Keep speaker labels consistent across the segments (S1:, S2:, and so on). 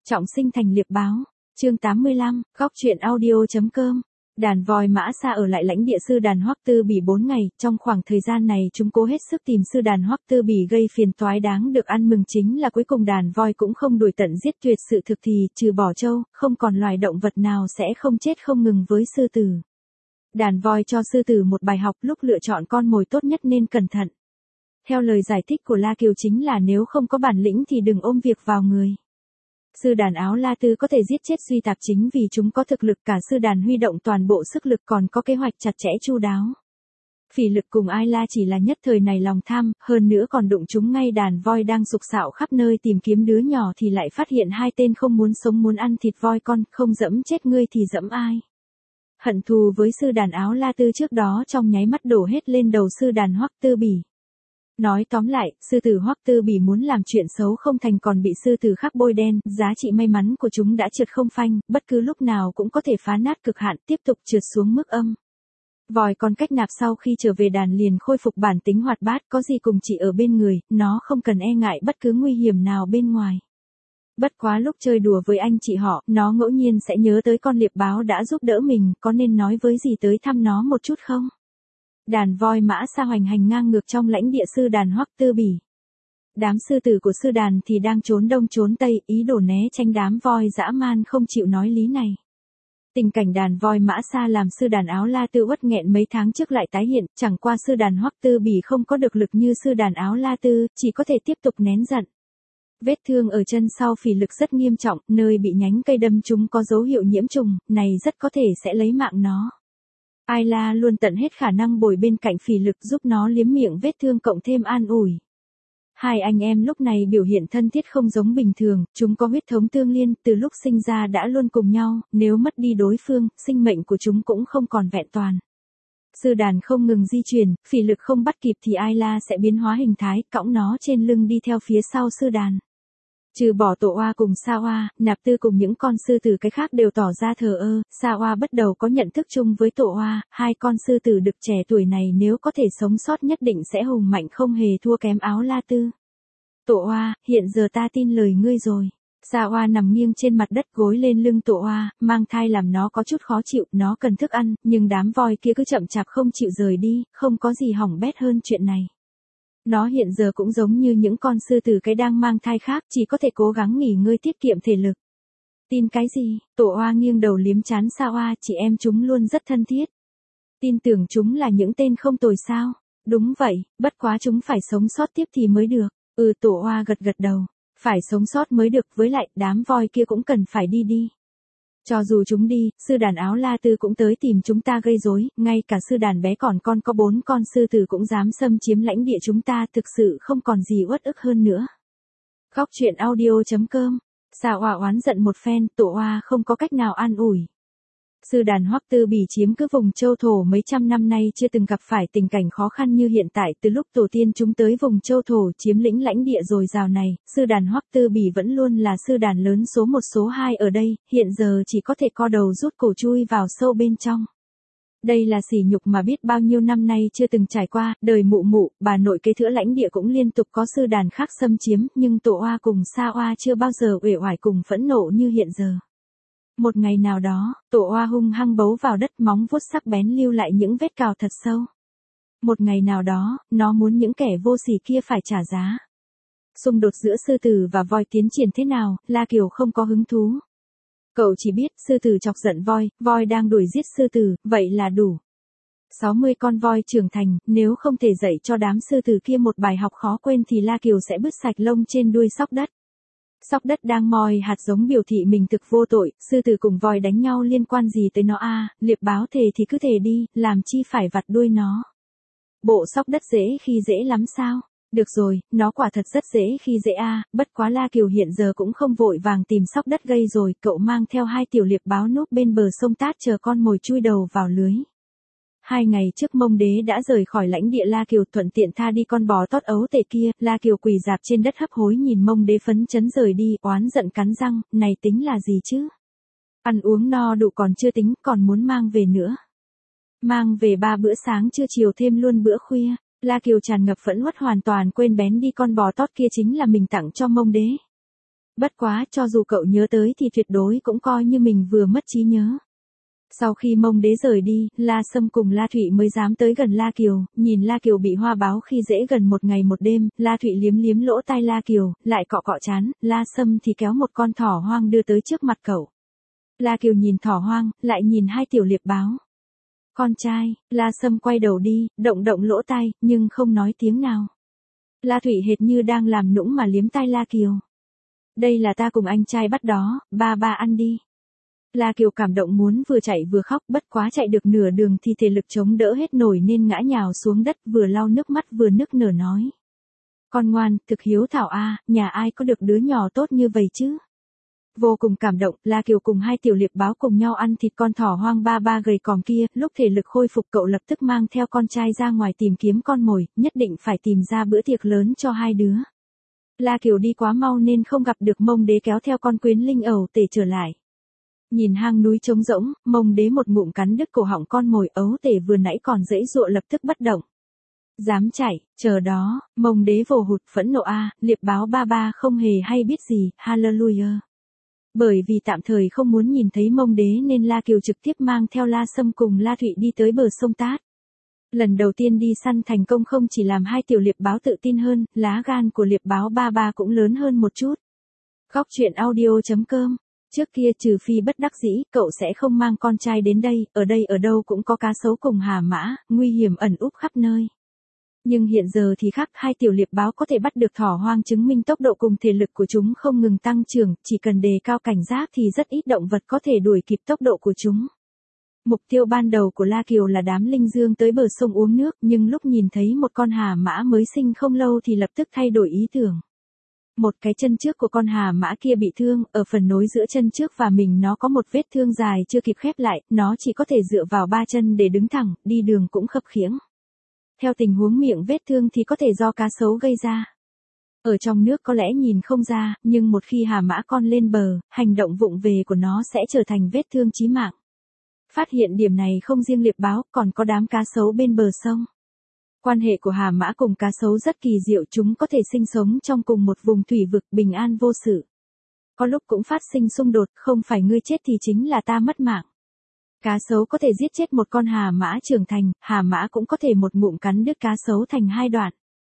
S1: Trọng sinh thành liệp báo. Chương 85, góc truyện audio.com. Đàn voi mã xa ở lại lãnh địa sư đàn Hoắc Tư Bỉ 4 ngày, trong khoảng thời gian này chúng cố hết sức tìm sư đàn Hoắc Tư Bỉ gây phiền toái. Đáng được ăn mừng chính là cuối cùng đàn voi cũng không đuổi tận giết tuyệt, sự thực thì trừ bỏ trâu, không còn loài động vật nào sẽ không chết không ngừng với sư tử. Đàn voi cho sư tử một bài học lúc lựa chọn con mồi tốt nhất nên cẩn thận. Theo lời giải thích của La Kiều chính là nếu không có bản lĩnh thì đừng ôm việc vào người. Sư đàn Áo La Tư có thể giết chết Duy Tạp chính vì chúng có thực lực, cả sư đàn huy động toàn bộ sức lực còn có kế hoạch chặt chẽ chu đáo. Phỉ Lực cùng Ai La chỉ là nhất thời này lòng tham, hơn nữa còn đụng chúng ngay đàn voi đang sục sạo khắp nơi tìm kiếm đứa nhỏ thì lại phát hiện hai tên không muốn sống muốn ăn thịt voi con, không dẫm chết ngươi thì dẫm ai. Hận thù với sư đàn Áo La Tư trước đó trong nháy mắt đổ hết lên đầu sư đàn Hoắc Tư Bỉ. Nói tóm lại, sư tử Hoắc Tư Bỉ muốn làm chuyện xấu không thành còn bị sư tử khác bôi đen, giá trị may mắn của chúng đã trượt không phanh, bất cứ lúc nào cũng có thể phá nát cực hạn, tiếp tục trượt xuống mức âm. Voi con cách nạp sau khi trở về đàn liền khôi phục bản tính hoạt bát, có gì cùng chị ở bên người, nó không cần e ngại bất cứ nguy hiểm nào bên ngoài. Bất quá lúc chơi đùa với anh chị họ, nó ngẫu nhiên sẽ nhớ tới con liệp báo đã giúp đỡ mình, có nên nói với gì tới thăm nó một chút không? Đàn voi mã xa hoành hành ngang ngược trong lãnh địa sư đàn Hoắc Tư Bỉ. Đám sư tử của sư đàn thì đang trốn đông trốn tây, ý đồ né tránh đám voi dã man không chịu nói lý này. Tình cảnh đàn voi mã xa làm sư đàn Áo La Tư uất nghẹn mấy tháng trước lại tái hiện, chẳng qua sư đàn Hoắc Tư Bỉ không có được lực như sư đàn Áo La Tư, chỉ có thể tiếp tục nén giận. Vết thương ở chân sau Phỉ Lực rất nghiêm trọng, nơi bị nhánh cây đâm trúng có dấu hiệu nhiễm trùng, này rất có thể sẽ lấy mạng nó. Ai La luôn tận hết khả năng bồi bên cạnh Phỉ Lực giúp nó liếm miệng vết thương cộng thêm an ủi. Hai anh em lúc này biểu hiện thân thiết không giống bình thường, chúng có huyết thống tương liên, từ lúc sinh ra đã luôn cùng nhau, nếu mất đi đối phương, sinh mệnh của chúng cũng không còn vẹn toàn. Sư đàn không ngừng di chuyển, Phỉ Lực không bắt kịp thì Ai La sẽ biến hóa hình thái, cõng nó trên lưng đi theo phía sau sư đàn. Trừ bỏ Tổ Oa cùng Sa Oa, Nạp Tư cùng những con sư tử cái khác đều tỏ ra thờ ơ, Sa Oa bắt đầu có nhận thức chung với Tổ Oa, hai con sư tử đực trẻ tuổi này nếu có thể sống sót nhất định sẽ hùng mạnh không hề thua kém Áo La Tư. Tổ Oa, hiện giờ ta tin lời ngươi rồi. Sa Oa nằm nghiêng trên mặt đất gối lên lưng Tổ Oa, mang thai làm nó có chút khó chịu, nó cần thức ăn, nhưng đám voi kia cứ chậm chạp không chịu rời đi, không có gì hỏng bét hơn chuyện này. Nó hiện giờ cũng giống như những con sư tử cái đang mang thai khác, chỉ có thể cố gắng nghỉ ngơi tiết kiệm thể lực. Tin cái gì? Tổ Oa nghiêng đầu liếm trán Sa Oa, chị em chúng luôn rất thân thiết. Tin tưởng chúng là những tên không tồi sao? Đúng vậy, bất quá chúng phải sống sót tiếp thì mới được. Tổ Oa gật gật đầu. Phải sống sót mới được, với lại đám voi kia cũng cần phải đi. Cho dù chúng đi, sư đàn Áo La Tư cũng tới tìm chúng ta gây rối, ngay cả sư đàn bé còn có 4 con sư tử cũng dám xâm chiếm lãnh địa chúng ta, thực sự không còn gì uất ức hơn nữa. Góc truyện audio.com. Sa Oa oán giận một phen, Tổ Oa không có cách nào an ủi. Sư đàn Hoắc Tư Bỉ chiếm cứ vùng châu thổ mấy trăm năm nay chưa từng gặp phải tình cảnh khó khăn như hiện tại, từ lúc tổ tiên chúng tới vùng châu thổ chiếm lĩnh lãnh địa dồi dào này, sư đàn Hoắc Tư Bỉ vẫn luôn là sư đàn lớn số 1 số 2 ở đây, hiện giờ chỉ có thể co đầu rút cổ chui vào sâu bên trong. Đây là sỉ nhục mà biết bao nhiêu năm nay chưa từng trải qua, đời mụ mụ, bà nội kế thữa lãnh địa cũng liên tục có sư đàn khác xâm chiếm, nhưng Tổ Oa cùng Sa Oa chưa bao giờ uể oải cùng phẫn nộ như hiện giờ. Một ngày nào đó, Tổ Oa hung hăng bấu vào đất, móng vuốt sắc bén lưu lại những vết cào thật sâu. Một ngày nào đó, nó muốn những kẻ vô sỉ kia phải trả giá. Xung đột giữa sư tử và voi tiến triển thế nào, La Kiều không có hứng thú. Cậu chỉ biết sư tử chọc giận voi, voi đang đuổi giết sư tử, vậy là đủ. 60 con voi trưởng thành, nếu không thể dạy cho đám sư tử kia một bài học khó quên thì La Kiều sẽ bứt sạch lông trên đuôi Sóc Đất. Sóc Đất đang moi hạt giống biểu thị mình thực vô tội, sư tử cùng voi đánh nhau liên quan gì tới nó à, liệp báo thề thì cứ thề đi, làm chi phải vặt đuôi nó. Bộ Sóc Đất dễ khi dễ lắm sao? Được rồi, nó quả thật rất dễ khi dễ à, bất quá La Kiều hiện giờ cũng không vội vàng tìm Sóc Đất gây rồi, cậu mang theo 2 tiểu liệp báo núp bên bờ sông Tát chờ con mồi chui đầu vào lưới. 2 ngày trước Mông Đế đã rời khỏi lãnh địa La Kiều, thuận tiện tha đi con bò tót ấu tể kia, La Kiều quỳ rạp trên đất hấp hối nhìn Mông Đế phấn chấn rời đi, oán giận cắn răng, này tính là gì chứ? Ăn uống no đủ còn chưa tính, còn muốn mang về nữa. Mang về 3 bữa sáng trưa chiều thêm luôn bữa khuya, La Kiều tràn ngập phẫn uất hoàn toàn quên bén đi con bò tót kia chính là mình tặng cho Mông Đế. Bất quá cho dù cậu nhớ tới thì tuyệt đối cũng coi như mình vừa mất trí nhớ. Sau khi Mông Đế rời đi, La Sâm cùng La Thụy mới dám tới gần La Kiều, nhìn La Kiều bị hoa báo khi dễ gần một ngày một đêm, La Thụy liếm liếm lỗ tai La Kiều, lại cọ cọ trán, La Sâm thì kéo một con thỏ hoang đưa tới trước mặt cậu. La Kiều nhìn thỏ hoang, lại nhìn hai tiểu liệp báo. Con trai, La Sâm quay đầu đi, động động lỗ tai, nhưng không nói tiếng nào. La Thụy hệt như đang làm nũng mà liếm tai La Kiều. Đây là ta cùng anh trai bắt đó, ba ăn đi. La Kiều cảm động muốn vừa chạy vừa khóc, bất quá chạy được nửa đường thì thể lực chống đỡ hết nổi nên ngã nhào xuống đất, vừa lau nước mắt vừa nức nở nói. Con ngoan, thực hiếu thảo a, nhà ai có được đứa nhỏ tốt như vậy chứ? Vô cùng cảm động, La Kiều cùng hai tiểu liệp báo cùng nhau ăn thịt con thỏ hoang ba gầy còm kia, lúc thể lực khôi phục cậu lập tức mang theo con trai ra ngoài tìm kiếm con mồi, nhất định phải tìm ra bữa tiệc lớn cho hai đứa. La Kiều đi quá mau nên không gặp được Mông Đế kéo theo con quyến linh ẩu tể trở lại. Nhìn hang núi trống rỗng, Mông Đế một ngụm cắn đứt cổ họng con mồi, ấu tể vừa nãy còn giãy giụa lập tức bất động. Dám chạy, chờ đó, Mông Đế vồ hụt phẫn nộ a, liệp báo ba không hề hay biết gì, hallelujah. Bởi vì tạm thời không muốn nhìn thấy Mông Đế nên La Kiều trực tiếp mang theo La Sâm cùng La Thụy đi tới bờ sông Tát. Lần đầu tiên đi săn thành công không chỉ làm hai tiểu liệp báo tự tin hơn, lá gan của liệp báo ba cũng lớn hơn một chút. Góc truyện audio.com. Trước kia trừ phi bất đắc dĩ, cậu sẽ không mang con trai đến đây ở đâu cũng có cá sấu cùng hà mã, nguy hiểm ẩn úp khắp nơi. Nhưng hiện giờ thì khác, hai tiểu liệp báo có thể bắt được thỏ hoang chứng minh tốc độ cùng thể lực của chúng không ngừng tăng trưởng, chỉ cần đề cao cảnh giác thì rất ít động vật có thể đuổi kịp tốc độ của chúng. Mục tiêu ban đầu của La Kiều là đám linh dương tới bờ sông uống nước, nhưng lúc nhìn thấy một con hà mã mới sinh không lâu thì lập tức thay đổi ý tưởng. Một cái chân trước của con hà mã kia bị thương, ở phần nối giữa chân trước và mình nó có một vết thương dài chưa kịp khép lại, nó chỉ có thể dựa vào ba chân để đứng thẳng, đi đường cũng khập khiễng. Theo tình huống miệng vết thương thì có thể do cá sấu gây ra. Ở trong nước có lẽ nhìn không ra, nhưng một khi hà mã con lên bờ, hành động vụng về của nó sẽ trở thành vết thương chí mạng. Phát hiện điểm này không riêng liệp báo, còn có đám cá sấu bên bờ sông. Quan hệ của hà mã cùng cá sấu rất kỳ diệu, chúng có thể sinh sống trong cùng một vùng thủy vực bình an vô sự. Có lúc cũng phát sinh xung đột, không phải ngươi chết thì chính là ta mất mạng. Cá sấu có thể giết chết một con hà mã trưởng thành, hà mã cũng có thể một ngụm cắn đứt cá sấu thành hai đoạn.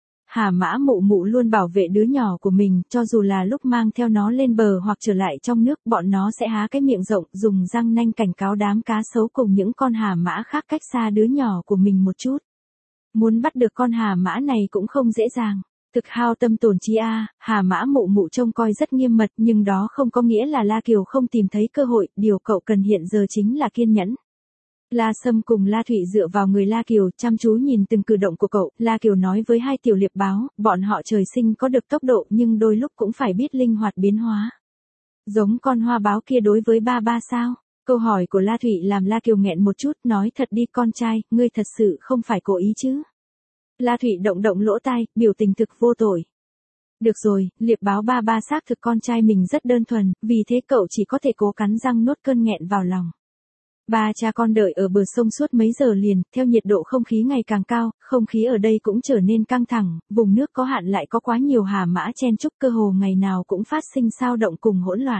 S1: Hà mã mụ mụ luôn bảo vệ đứa nhỏ của mình, cho dù là lúc mang theo nó lên bờ hoặc trở lại trong nước, bọn nó sẽ há cái miệng rộng, dùng răng nanh cảnh cáo đám cá sấu cùng những con hà mã khác cách xa đứa nhỏ của mình một chút. Muốn bắt được con hà mã này cũng không dễ dàng. Thực hao tâm tổn trí a, hà mã mụ mụ trông coi rất nghiêm mật, nhưng đó không có nghĩa là La Kiều không tìm thấy cơ hội, điều cậu cần hiện giờ chính là kiên nhẫn. La Sâm cùng La Thụy dựa vào người La Kiều, chăm chú nhìn từng cử động của cậu. La Kiều nói với hai tiểu liệp báo, bọn họ trời sinh có được tốc độ nhưng đôi lúc cũng phải biết linh hoạt biến hóa. Giống con hoa báo kia đối với ba sao? Câu hỏi của La Thụy làm La Kiều nghẹn một chút, nói thật đi con trai, ngươi thật sự không phải cố ý chứ? La Thụy động động lỗ tai, biểu tình thực vô tội. Được rồi, liệp báo ba xác thực con trai mình rất đơn thuần, vì thế cậu chỉ có thể cố cắn răng nuốt cơn nghẹn vào lòng. Ba cha con đợi ở bờ sông suốt mấy giờ liền, theo nhiệt độ không khí ngày càng cao, không khí ở đây cũng trở nên căng thẳng, vùng nước có hạn lại có quá nhiều hà mã chen chúc, cơ hồ ngày nào cũng phát sinh xao động cùng hỗn loạn.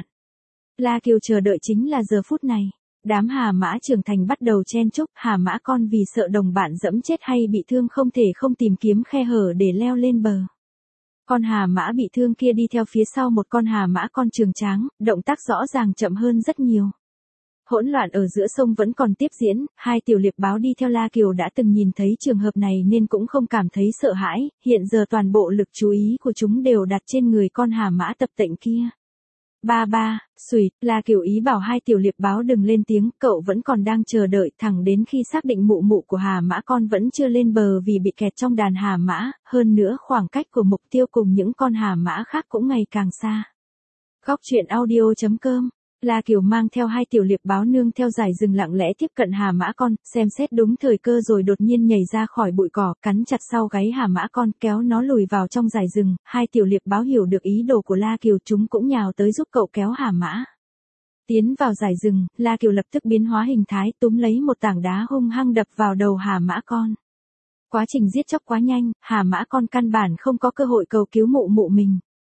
S1: La Kiều chờ đợi chính là giờ phút này. Đám hà mã trưởng thành bắt đầu chen chúc, hà mã con vì sợ đồng bạn dẫm chết hay bị thương không thể không tìm kiếm khe hở để leo lên bờ. Con hà mã bị thương kia đi theo phía sau một con hà mã con trường tráng, động tác rõ ràng chậm hơn rất nhiều. Hỗn loạn ở giữa sông vẫn còn tiếp diễn, hai tiểu liệp báo đi theo La Kiều đã từng nhìn thấy trường hợp này nên cũng không cảm thấy sợ hãi, hiện giờ toàn bộ lực chú ý của chúng đều đặt trên người con hà mã tập tễnh kia. Ba, xùi, La Kiều ý bảo hai tiểu liệp báo đừng lên tiếng, cậu vẫn còn đang chờ đợi thẳng đến khi xác định mụ mụ của hà mã con vẫn chưa lên bờ vì bị kẹt trong đàn hà mã, hơn nữa khoảng cách của mục tiêu cùng những con hà mã khác cũng ngày càng xa. Góc truyện audio.com. La Kiều mang theo hai tiểu liệp báo nương theo dải rừng lặng lẽ tiếp cận hà mã con, xem xét đúng thời cơ rồi đột nhiên nhảy ra khỏi bụi cỏ, cắn chặt sau gáy hà mã con, kéo nó lùi vào trong dải rừng. Hai tiểu liệp báo hiểu được ý đồ của La Kiều, chúng cũng nhào tới giúp cậu kéo hà mã. Tiến vào dải rừng, La Kiều lập tức biến hóa hình thái, túm lấy một tảng đá hung hăng đập vào đầu hà mã con. Quá trình giết chóc quá nhanh, hà mã con căn bản không có cơ hội cầu cứu mụ mình.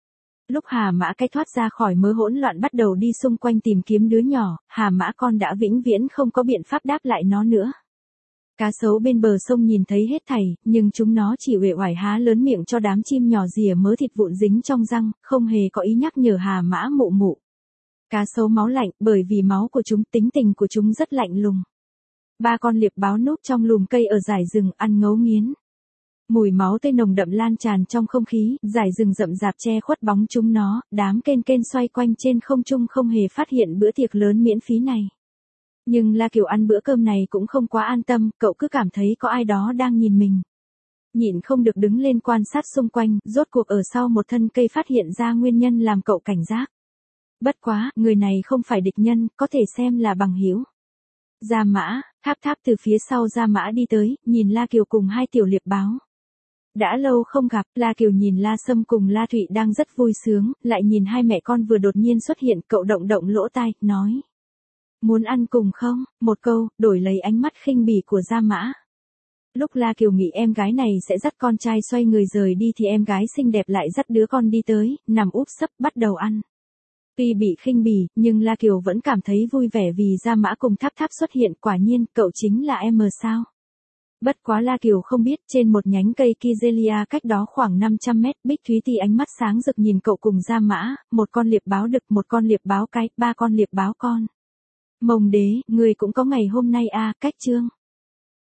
S1: Lúc Hà Mã cái thoát ra khỏi mớ hỗn loạn bắt đầu đi xung quanh tìm kiếm đứa nhỏ, Hà Mã con đã vĩnh viễn không có biện pháp đáp lại nó nữa. Cá sấu bên bờ sông nhìn thấy hết thảy, nhưng chúng nó chỉ uể oải há lớn miệng cho đám chim nhỏ rỉa mớ thịt vụn dính trong răng, không hề có ý nhắc nhở Hà Mã mụ mụ. Cá sấu máu lạnh, bởi vì máu của chúng, tính tình của chúng rất lạnh lùng. 3 con liệp báo núp trong lùm cây ở dải rừng ăn ngấu nghiến. Mùi máu tươi nồng đậm lan tràn trong không khí, dải rừng rậm rạp che khuất bóng chúng nó, đám kên kên xoay quanh trên không trung không hề phát hiện bữa tiệc lớn miễn phí này. Nhưng La Kiều ăn bữa cơm này cũng không quá an tâm, cậu cứ cảm thấy có ai đó đang nhìn mình. Nhịn không được đứng lên quan sát xung quanh, rốt cuộc ở sau một thân cây phát hiện ra nguyên nhân làm cậu cảnh giác. Bất quá, người này không phải địch nhân, có thể xem là bằng hữu. Gia Mã, Tháp Tháp từ phía sau Gia Mã đi tới, nhìn La Kiều cùng 2 tiểu liệp báo. Đã lâu không gặp, La Kiều nhìn La Sâm cùng La Thụy đang rất vui sướng, lại nhìn 2 mẹ con vừa đột nhiên xuất hiện, cậu động động lỗ tai, nói. Muốn ăn cùng không? Một câu, đổi lấy ánh mắt khinh bỉ của Gia Mã. Lúc La Kiều nghĩ em gái này sẽ dắt con trai xoay người rời đi thì em gái xinh đẹp lại dắt đứa con đi tới, nằm úp sấp bắt đầu ăn. Tuy bị khinh bỉ, nhưng La Kiều vẫn cảm thấy vui vẻ vì Gia Mã cùng Tháp Tháp xuất hiện, quả nhiên, cậu chính là em sao? Bất quá La Kiều không biết, trên một nhánh cây Kizelia cách đó khoảng 500 mét, Bích Thúy Ti ánh mắt sáng rực nhìn cậu cùng Gia Mã, một con liệp báo đực, một con liệp báo cái, 3 con liệp báo con. Mông đế, người cũng có ngày hôm nay à, cách chương.